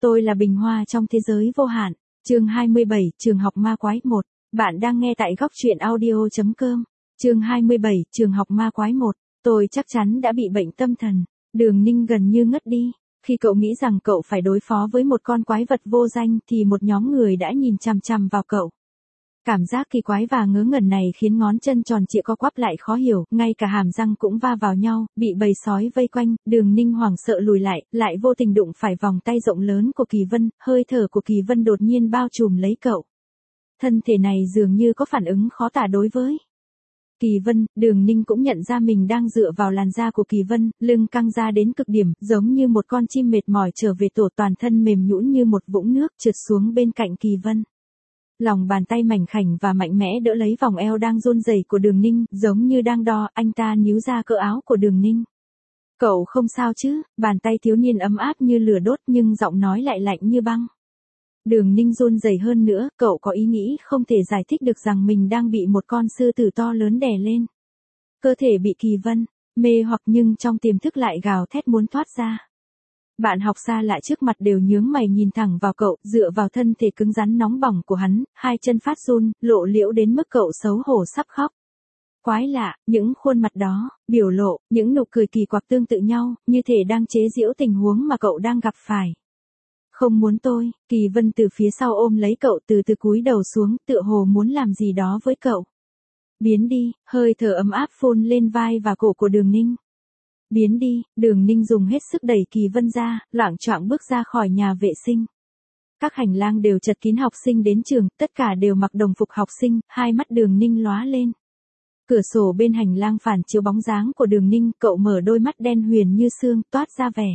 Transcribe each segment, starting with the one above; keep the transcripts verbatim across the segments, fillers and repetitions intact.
tôi là bình hoa trong thế giới vô hạn. Chương hai mươi bảy, Trường học ma quái một. Bạn đang nghe tại góc truyện audio chấm com. Chương hai mươi bảy, Trường học ma quái một. Tôi chắc chắn đã bị bệnh tâm thần. Đường Ninh gần như ngất đi. Khi cậu nghĩ rằng cậu phải đối phó với một con quái vật vô danh thì một nhóm người đã nhìn chằm chằm vào cậu. Cảm giác kỳ quái và ngớ ngẩn này khiến ngón chân tròn trịa co quắp lại khó hiểu, ngay cả hàm răng cũng va vào nhau, bị bầy sói vây quanh, Đường Ninh hoảng sợ lùi lại, lại vô tình đụng phải vòng tay rộng lớn của Kỳ Vân, hơi thở của Kỳ Vân đột nhiên bao trùm lấy cậu. Thân thể này dường như có phản ứng khó tả đối với Kỳ Vân. Đường Ninh cũng nhận ra mình đang dựa vào làn da của Kỳ Vân, lưng căng ra đến cực điểm, giống như một con chim mệt mỏi trở về tổ, toàn thân mềm nhũn như một vũng nước trượt xuống bên cạnh Kỳ Vân. Lòng bàn tay mảnh khảnh và mạnh mẽ đỡ lấy vòng eo đang run rẩy của Đường Ninh, giống như đang đo. Anh ta níu ra cỡ áo của Đường Ninh. Cậu không sao chứ? Bàn tay thiếu niên ấm áp như lửa đốt nhưng giọng nói lại lạnh như băng. Đường Ninh run rẩy hơn nữa, cậu có ý nghĩ không thể giải thích được rằng mình đang bị một con sư tử to lớn đè lên. Cơ thể bị Kỳ Vân mê hoặc nhưng trong tiềm thức lại gào thét muốn thoát ra. Bạn học xa lạ trước mặt đều nhướng mày nhìn thẳng vào cậu, dựa vào thân thể cứng rắn nóng bỏng của hắn, hai chân phát run, lộ liễu đến mức cậu xấu hổ sắp khóc. Quái lạ, những khuôn mặt đó, biểu lộ, những nụ cười kỳ quặc tương tự nhau, như thể đang chế giễu tình huống mà cậu đang gặp phải. Không muốn tôi, Kỳ Vân từ phía sau ôm lấy cậu, từ từ cúi đầu xuống, tựa hồ muốn làm gì đó với cậu. Biến đi, hơi thở ấm áp phun lên vai và cổ của Đường Ninh. Biến đi, Đường Ninh dùng hết sức đẩy Kỳ Vân ra, loạng choạng bước ra khỏi nhà vệ sinh. Các hành lang đều chật kín học sinh đến trường, tất cả đều mặc đồng phục học sinh, hai mắt Đường Ninh lóa lên. Cửa sổ bên hành lang phản chiếu bóng dáng của Đường Ninh, cậu mở đôi mắt đen huyền như xương, toát ra vẻ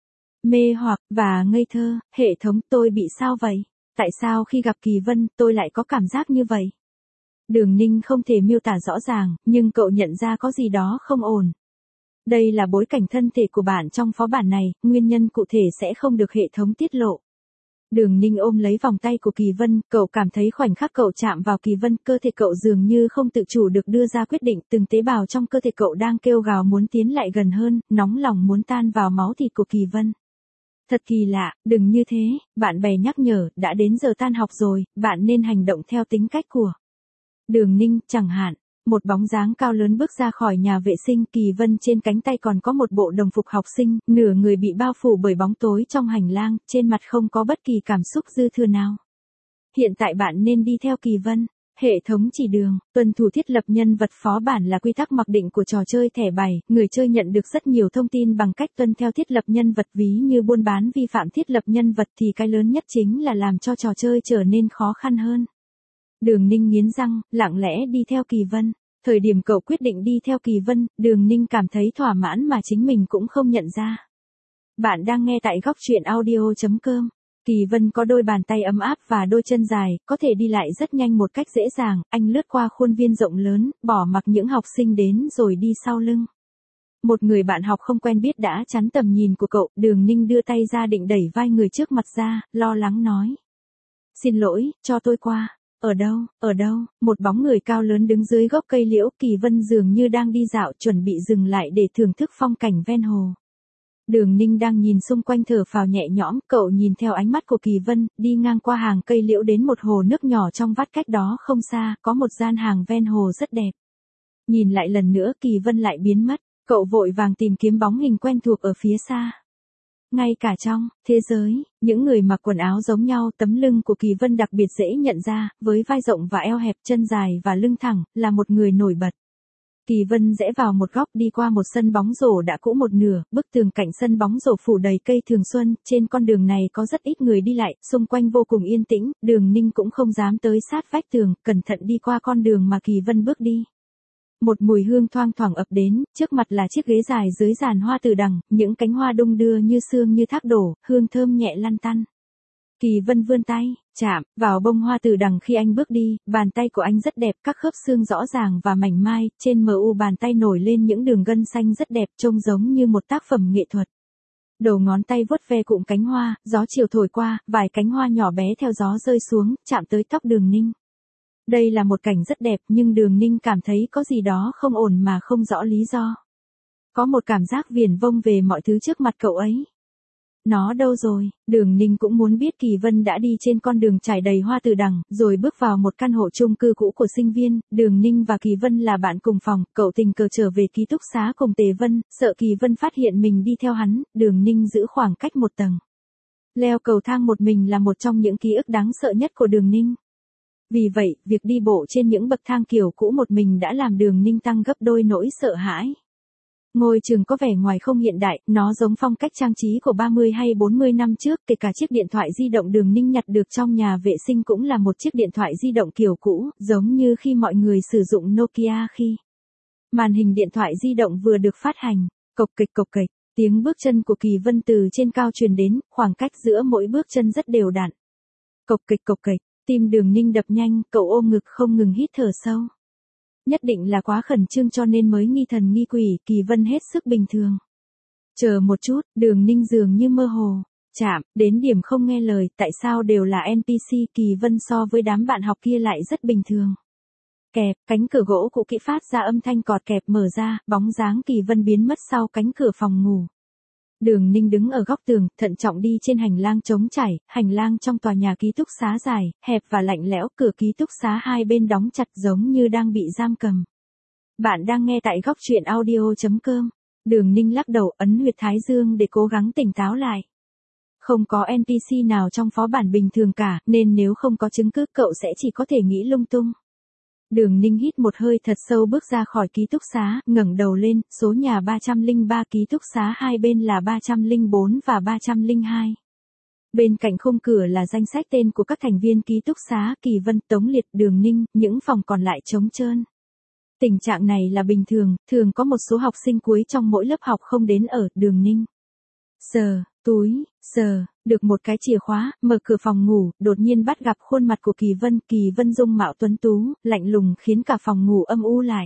mê hoặc và ngây thơ. Hệ thống, tôi bị sao vậy? Tại sao khi gặp Kỳ Vân, tôi lại có cảm giác như vậy? Đường Ninh không thể miêu tả rõ ràng, nhưng cậu nhận ra có gì đó không ổn. Đây là bối cảnh thân thể của bạn trong phó bản này, nguyên nhân cụ thể sẽ không được hệ thống tiết lộ. Đường Ninh ôm lấy vòng tay của Kỳ Vân, cậu cảm thấy khoảnh khắc cậu chạm vào Kỳ Vân, cơ thể cậu dường như không tự chủ được đưa ra quyết định, từng tế bào trong cơ thể cậu đang kêu gào muốn tiến lại gần hơn, nóng lòng muốn tan vào máu thịt của Kỳ Vân. Thật kỳ lạ, đừng như thế, bạn bè nhắc nhở, đã đến giờ tan học rồi, bạn nên hành động theo tính cách của Đường Ninh, chẳng hạn. Một bóng dáng cao lớn bước ra khỏi nhà vệ sinh, Kỳ Vân trên cánh tay còn có một bộ đồng phục học sinh, nửa người bị bao phủ bởi bóng tối trong hành lang, trên mặt không có bất kỳ cảm xúc dư thừa nào. Hiện tại bạn nên đi theo Kỳ Vân. Hệ thống chỉ đường, tuân thủ thiết lập nhân vật phó bản là quy tắc mặc định của trò chơi thẻ bài, người chơi nhận được rất nhiều thông tin bằng cách tuân theo thiết lập nhân vật, ví như buôn bán vi phạm thiết lập nhân vật thì cái lớn nhất chính là làm cho trò chơi trở nên khó khăn hơn. Đường Ninh nghiến răng, lặng lẽ đi theo Kỳ Vân. Thời điểm cậu quyết định đi theo Kỳ Vân, Đường Ninh cảm thấy thỏa mãn mà chính mình cũng không nhận ra. Bạn đang nghe tại góc truyện audio chấm com. Kỳ Vân có đôi bàn tay ấm áp và đôi chân dài, có thể đi lại rất nhanh một cách dễ dàng, anh lướt qua khuôn viên rộng lớn, bỏ mặc những học sinh đến rồi đi sau lưng. Một người bạn học không quen biết đã chắn tầm nhìn của cậu, Đường Ninh đưa tay ra định đẩy vai người trước mặt ra, lo lắng nói. Xin lỗi, cho tôi qua. Ở đâu, ở đâu? Một bóng người cao lớn đứng dưới gốc cây liễu, Kỳ Vân dường như đang đi dạo, chuẩn bị dừng lại để thưởng thức phong cảnh ven hồ. Đường Ninh đang nhìn xung quanh thở phào nhẹ nhõm, cậu nhìn theo ánh mắt của Kỳ Vân, đi ngang qua hàng cây liễu đến một hồ nước nhỏ trong vắt cách đó không xa, có một gian hàng ven hồ rất đẹp. Nhìn lại lần nữa Kỳ Vân lại biến mất, cậu vội vàng tìm kiếm bóng hình quen thuộc ở phía xa. Ngay cả trong thế giới, những người mặc quần áo giống nhau, tấm lưng của Kỳ Vân đặc biệt dễ nhận ra, với vai rộng và eo hẹp, chân dài và lưng thẳng, là một người nổi bật. Kỳ Vân rẽ vào một góc, đi qua một sân bóng rổ đã cũ một nửa, bức tường cạnh sân bóng rổ phủ đầy cây thường xuân, trên con đường này có rất ít người đi lại, xung quanh vô cùng yên tĩnh, Đường Ninh cũng không dám tới sát vách tường, cẩn thận đi qua con đường mà Kỳ Vân bước đi. Một mùi hương thoang thoảng ập đến, trước mặt là chiếc ghế dài dưới giàn hoa từ đằng, những cánh hoa đung đưa như sương như thác đổ, hương thơm nhẹ lăn tăn. Kỳ Vân vươn tay, chạm vào bông hoa từ đằng khi anh bước đi, bàn tay của anh rất đẹp, các khớp xương rõ ràng và mảnh mai, trên mờ u bàn tay nổi lên những đường gân xanh rất đẹp, trông giống như một tác phẩm nghệ thuật. Đầu ngón tay vuốt ve cụm cánh hoa, gió chiều thổi qua, vài cánh hoa nhỏ bé theo gió rơi xuống, chạm tới tóc Đường Ninh. Đây là một cảnh rất đẹp nhưng Đường Ninh cảm thấy có gì đó không ổn mà không rõ lý do. Có một cảm giác viển vông về mọi thứ trước mặt cậu ấy. nó đâu rồi? Đường Ninh cũng muốn biết Kỳ Vân đã đi trên con đường trải đầy hoa từ đằng, rồi bước vào một căn hộ chung cư cũ của sinh viên. Đường Ninh và Kỳ Vân là bạn cùng phòng, cậu tình cờ trở về ký túc xá cùng Tề Vân, sợ Kỳ Vân phát hiện mình đi theo hắn, Đường Ninh giữ khoảng cách một tầng. Leo cầu thang một mình là một trong những ký ức đáng sợ nhất của Đường Ninh. Vì vậy, việc đi bộ trên những bậc thang kiểu cũ một mình đã làm Đường Ninh tăng gấp đôi nỗi sợ hãi. Ngôi trường có vẻ ngoài không hiện đại, nó giống phong cách trang trí của ba mươi hay bốn mươi năm trước, kể cả chiếc điện thoại di động Đường Ninh nhặt được trong nhà vệ sinh cũng là một chiếc điện thoại di động kiểu cũ, giống như khi mọi người sử dụng Nokia khi màn hình điện thoại di động vừa được phát hành. Cộc kịch cộc kịch, tiếng bước chân của Kỳ Vân từ trên cao truyền đến, khoảng cách giữa mỗi bước chân rất đều đặn. Cộc kịch cộc kịch, tim Đường Ninh đập nhanh, cậu ôm ngực không ngừng hít thở sâu. Nhất định là quá khẩn trương cho nên mới nghi thần nghi quỷ, Kỳ Vân hết sức bình thường. Chờ một chút, Đường Ninh dường như mơ hồ. Chạm, đến điểm không nghe lời, tại sao đều là en pê xê, Kỳ Vân so với đám bạn học kia lại rất bình thường. Kẹp, cánh cửa gỗ cũ kỹ phát ra âm thanh cọt kẹp mở ra, bóng dáng Kỳ Vân biến mất sau cánh cửa phòng ngủ. Đường Ninh đứng ở góc tường, thận trọng đi trên hành lang trống trải, hành lang trong tòa nhà ký túc xá dài, hẹp và lạnh lẽo, cửa ký túc xá hai bên đóng chặt giống như đang bị giam cầm. Bạn đang nghe tại góc truyện audio chấm com. Đường Ninh lắc đầu, ấn huyệt thái dương để cố gắng tỉnh táo lại. Không có en pê xê nào trong phó bản bình thường cả, nên nếu không có chứng cứ cậu sẽ chỉ có thể nghĩ lung tung. Đường Ninh hít một hơi thật sâu bước ra khỏi ký túc xá, ngẩng đầu lên, số nhà ba trăm lẻ ba ký túc xá hai bên là ba trăm lẻ bốn và ba trăm lẻ hai. Bên cạnh khung cửa là danh sách tên của các thành viên ký túc xá, Kỳ Vân, Tống Liệt, Đường Ninh, những phòng còn lại trống trơn. Tình trạng này là bình thường, thường có một số học sinh cuối trong mỗi lớp học không đến ở. Đường Ninh sờ túi, sờ, được một cái chìa khóa, mở cửa phòng ngủ, đột nhiên bắt gặp khuôn mặt của Kỳ Vân, Kỳ Vân dung mạo tuấn tú, lạnh lùng khiến cả phòng ngủ âm u lại.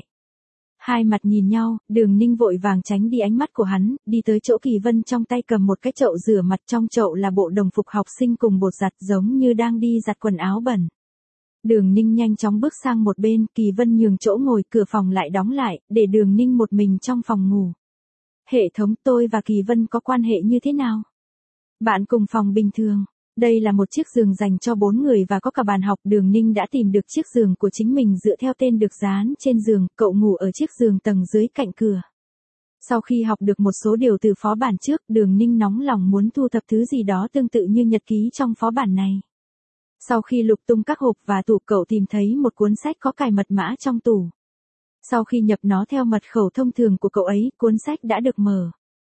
Hai mặt nhìn nhau, Đường Ninh vội vàng tránh đi ánh mắt của hắn, đi tới chỗ Kỳ Vân trong tay cầm một cái chậu rửa mặt, trong chậu là bộ đồng phục học sinh cùng bột giặt giống như đang đi giặt quần áo bẩn. Đường Ninh nhanh chóng bước sang một bên, Kỳ Vân nhường chỗ ngồi, cửa phòng lại đóng lại, để Đường Ninh một mình trong phòng ngủ. Hệ thống, tôi và Kỳ Vân có quan hệ như thế nào? Bạn cùng phòng bình thường. Đây là một chiếc giường dành cho bốn người và có cả bàn học. Đường Ninh đã tìm được chiếc giường của chính mình dựa theo tên được dán trên giường, cậu ngủ ở chiếc giường tầng dưới cạnh cửa. Sau khi học được một số điều từ phó bản trước, Đường Ninh nóng lòng muốn thu thập thứ gì đó tương tự như nhật ký trong phó bản này. Sau khi lục tung các hộp và tủ, cậu tìm thấy một cuốn sách có cài mật mã trong tủ. Sau khi nhập nó theo mật khẩu thông thường của cậu ấy, cuốn sách đã được mở.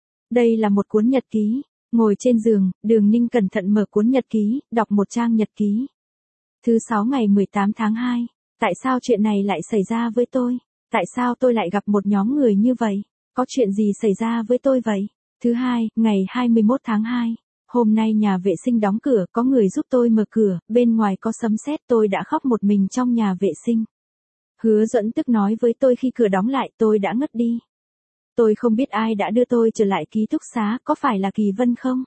Đây là một cuốn nhật ký. Ngồi trên giường, Đường Ninh cẩn thận mở cuốn nhật ký, đọc một trang nhật ký. Thứ sáu ngày mười tám tháng hai. Tại sao chuyện này lại xảy ra với tôi? Tại sao tôi lại gặp một nhóm người như vậy? Có chuyện gì xảy ra với tôi vậy? Thứ hai, ngày hai mươi mốt tháng hai. Hôm nay nhà vệ sinh đóng cửa, có người giúp tôi mở cửa, bên ngoài có sấm sét, tôi đã khóc một mình trong nhà vệ sinh. Hứa Duẫn tức nói với tôi khi cửa đóng lại, tôi đã ngất đi. Tôi không biết ai đã đưa tôi trở lại ký túc xá, có phải là Kỳ Vân không?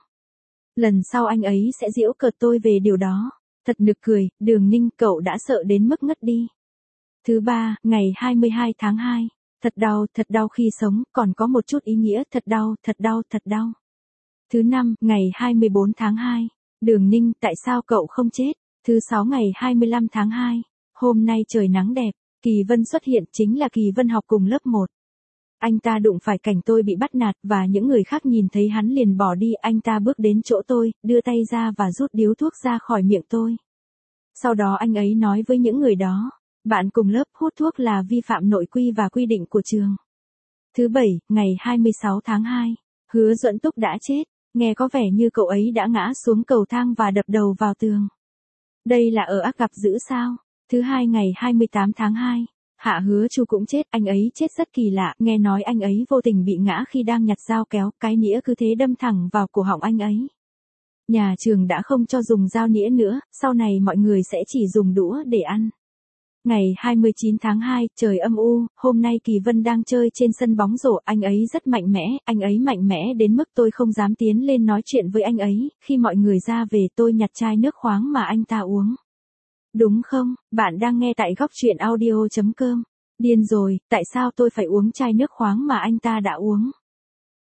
Lần sau anh ấy sẽ giễu cợt tôi về điều đó. Thật nực cười, Đường Ninh, cậu đã sợ đến mức ngất đi. Thứ ba, ngày hai mươi hai tháng hai. Thật đau, thật đau khi sống, còn có một chút ý nghĩa, thật đau, thật đau, thật đau. Thứ năm, ngày hai mươi bốn tháng hai. Đường Ninh, tại sao cậu không chết? Thứ sáu, ngày hai mươi lăm tháng hai. Hôm nay trời nắng đẹp, Kỳ Vân xuất hiện, chính là Kỳ Vân học cùng lớp một. Anh ta đụng phải cảnh tôi bị bắt nạt và những người khác nhìn thấy hắn liền bỏ đi. Anh ta bước đến chỗ tôi, đưa tay ra và rút điếu thuốc ra khỏi miệng tôi. Sau đó anh ấy nói với những người đó, bạn cùng lớp hút thuốc là vi phạm nội quy và quy định của trường. Thứ bảy, ngày hai mươi sáu tháng hai. Hứa Duẫn Túc đã chết, nghe có vẻ như cậu ấy đã ngã xuống cầu thang và đập đầu vào tường. Đây là ở ác gặp dữ sao? Thứ hai, ngày hai mươi tám tháng hai. Hạ Hứa Chu cũng chết, anh ấy chết rất kỳ lạ, nghe nói anh ấy vô tình bị ngã khi đang nhặt dao kéo, cái nĩa cứ thế đâm thẳng vào cổ họng anh ấy. Nhà trường đã không cho dùng dao nĩa nữa, sau này mọi người sẽ chỉ dùng đũa để ăn. Ngày hai mươi chín tháng hai, trời âm u, hôm nay Kỳ Vân đang chơi trên sân bóng rổ, anh ấy rất mạnh mẽ, anh ấy mạnh mẽ đến mức tôi không dám tiến lên nói chuyện với anh ấy, khi mọi người ra về tôi nhặt chai nước khoáng mà anh ta uống. Đúng không, bạn đang nghe tại góc truyện audio chấm com. Điên rồi, tại sao tôi phải uống chai nước khoáng mà anh ta đã uống?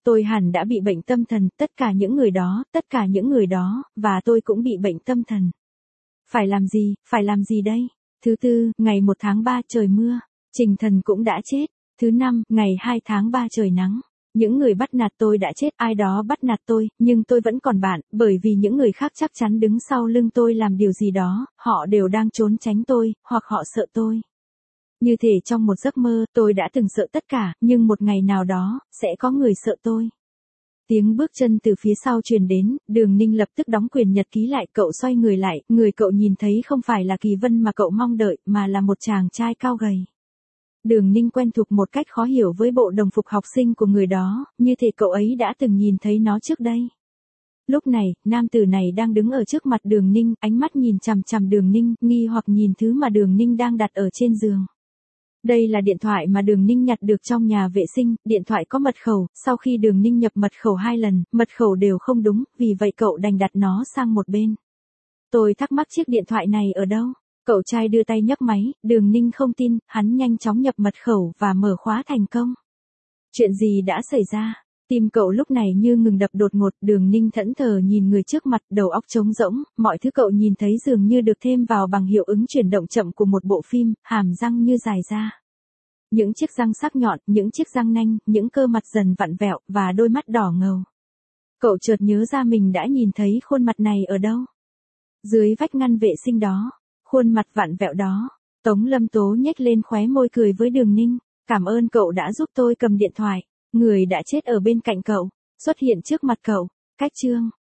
Tôi hẳn đã bị bệnh tâm thần, tất cả những người đó, tất cả những người đó, và tôi cũng bị bệnh tâm thần. Phải làm gì, phải làm gì đây? Thứ tư, ngày một tháng ba trời mưa, Trình Thần cũng đã chết. Thứ năm, ngày hai tháng ba trời nắng. Những người bắt nạt tôi đã chết, ai đó bắt nạt tôi, nhưng tôi vẫn còn bạn, bởi vì những người khác chắc chắn đứng sau lưng tôi làm điều gì đó, họ đều đang trốn tránh tôi, hoặc họ sợ tôi. Như thể trong một giấc mơ, tôi đã từng sợ tất cả, nhưng một ngày nào đó, sẽ có người sợ tôi. Tiếng bước chân từ phía sau truyền đến, Đường Ninh lập tức đóng quyển nhật ký lại, cậu xoay người lại, người cậu nhìn thấy không phải là Kỳ Vân mà cậu mong đợi, mà là một chàng trai cao gầy. Đường Ninh quen thuộc một cách khó hiểu với bộ đồng phục học sinh của người đó, như thể cậu ấy đã từng nhìn thấy nó trước đây. Lúc này, nam tử này đang đứng ở trước mặt Đường Ninh, ánh mắt nhìn chằm chằm Đường Ninh, nghi hoặc nhìn thứ mà Đường Ninh đang đặt ở trên giường. Đây là điện thoại mà Đường Ninh nhặt được trong nhà vệ sinh, điện thoại có mật khẩu, sau khi Đường Ninh nhập mật khẩu hai lần, mật khẩu đều không đúng, vì vậy cậu đành đặt nó sang một bên. Tôi thắc mắc chiếc điện thoại này ở đâu? Cậu trai đưa tay nhấc máy, Đường Ninh không tin, hắn nhanh chóng nhập mật khẩu và mở khóa thành công. Chuyện gì đã xảy ra? Tim cậu lúc này như ngừng đập đột ngột, Đường Ninh thẫn thờ nhìn người trước mặt, đầu óc trống rỗng, mọi thứ cậu nhìn thấy dường như được thêm vào bằng hiệu ứng chuyển động chậm của một bộ phim, hàm răng như dài ra. Những chiếc răng sắc nhọn, những chiếc răng nanh, những cơ mặt dần vặn vẹo, và đôi mắt đỏ ngầu. Cậu chợt nhớ ra mình đã nhìn thấy khuôn mặt này ở đâu? Dưới vách ngăn vệ sinh đó, khuôn mặt vặn vẹo đó. Tống Lâm Tố nhếch lên khóe môi cười với Đường Ninh, cảm ơn cậu đã giúp tôi cầm điện thoại. Người đã chết ở bên cạnh cậu, xuất hiện trước mặt cậu. Cách chương